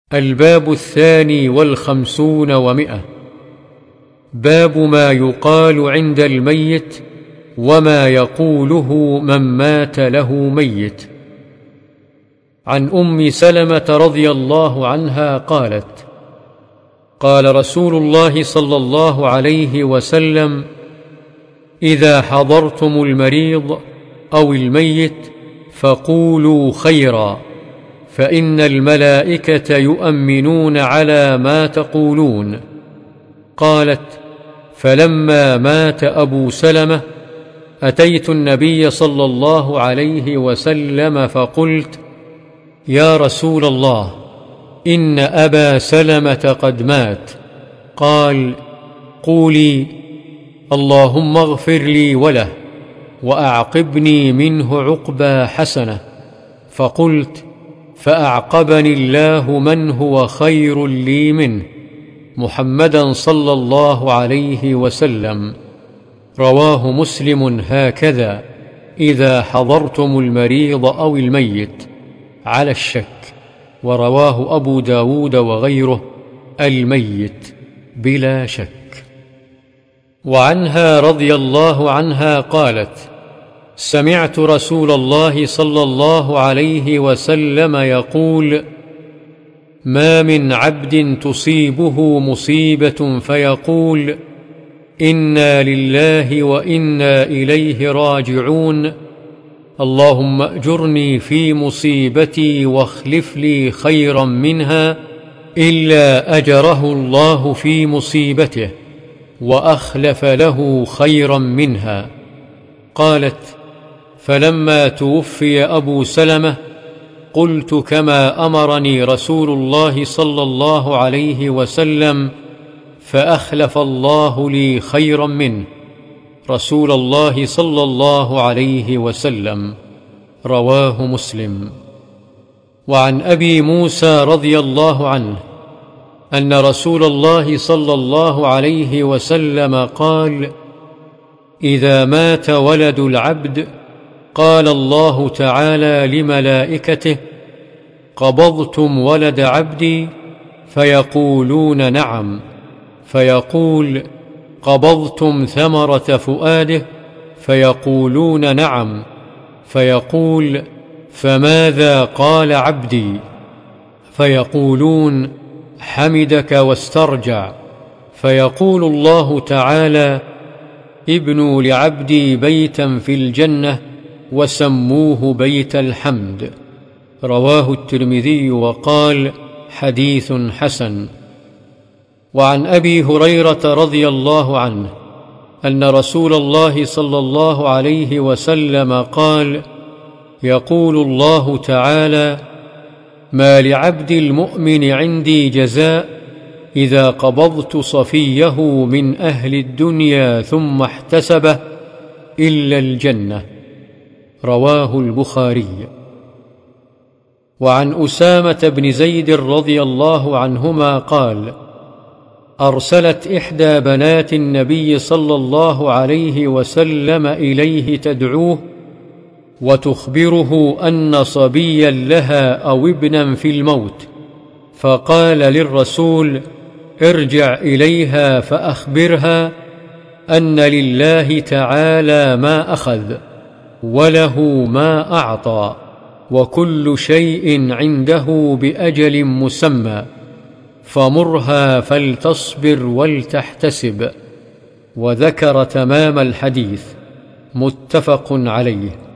الباب 52 و100. باب ما يقال عند الميت وما يقوله من مات له ميت. عن أم سلمة رضي الله عنها قالت: قال رسول الله صلى الله عليه وسلم: إذا حضرتم المريض أو الميت فقولوا خيرا، فإن الملائكة يؤمنون على ما تقولون. قالت: فلما مات أبو سلمة أتيت النبي صلى الله عليه وسلم فقلت: يا رسول الله، إن أبا سلمة قد مات. قال: قولي: اللهم اغفر لي وله وأعقبني منه عقبى حسنة. فقلت: فأعقبني الله من هو خير لي منه، محمدا صلى الله عليه وسلم. رواه مسلم هكذا: إذا حضرتم المريض أو الميت، على الشك. ورواه أبو داود وغيره: الميت بلا شك. وعنها رضي الله عنها قالت: سمعت رسول الله صلى الله عليه وسلم يقول: ما من عبد تصيبه مصيبة فيقول: إنا لله وإنا إليه راجعون، اللهم أجرني في مصيبتي واخلف لي خيرا منها، إلا أجره الله في مصيبته وأخلف له خيرا منها. قالت: فلما توفي أبو سلمة قلت كما أمرني رسول الله صلى الله عليه وسلم، فأخلف الله لي خيرا منه، رسول الله صلى الله عليه وسلم. رواه مسلم. وعن أبي موسى رضي الله عنه أن رسول الله صلى الله عليه وسلم قال: إذا مات ولد العبد قال الله تعالى لملائكته: قبضتم ولد عبدي؟ فيقولون: نعم. فيقول: قبضتم ثمرة فؤاده؟ فيقولون: نعم. فيقول: فماذا قال عبدي؟ فيقولون: حمدك واسترجع. فيقول الله تعالى: ابنوا لعبدي بيتا في الجنة وسموه بيت الحمد. رواه الترمذي وقال: حديث حسن. وعن أبي هريرة رضي الله عنه أن رسول الله صلى الله عليه وسلم قال: يقول الله تعالى: ما لعبد المؤمن عندي جزاء إذا قبضت صفيه من أهل الدنيا ثم احتسبه إلا الجنة. رواه البخاري. وعن أسامة بن زيد رضي الله عنهما قال: أرسلت إحدى بنات النبي صلى الله عليه وسلم إليه تدعوه وتخبره أن صبيا لها أو ابنا في الموت، فقال للرسول: ارجع إليها فأخبرها أن لله تعالى ما أخذ وله ما أعطى، وكل شيء عنده بأجل مسمى، فمرها فلتصبر ولتحتسب. وذكر تمام الحديث، متفق عليه.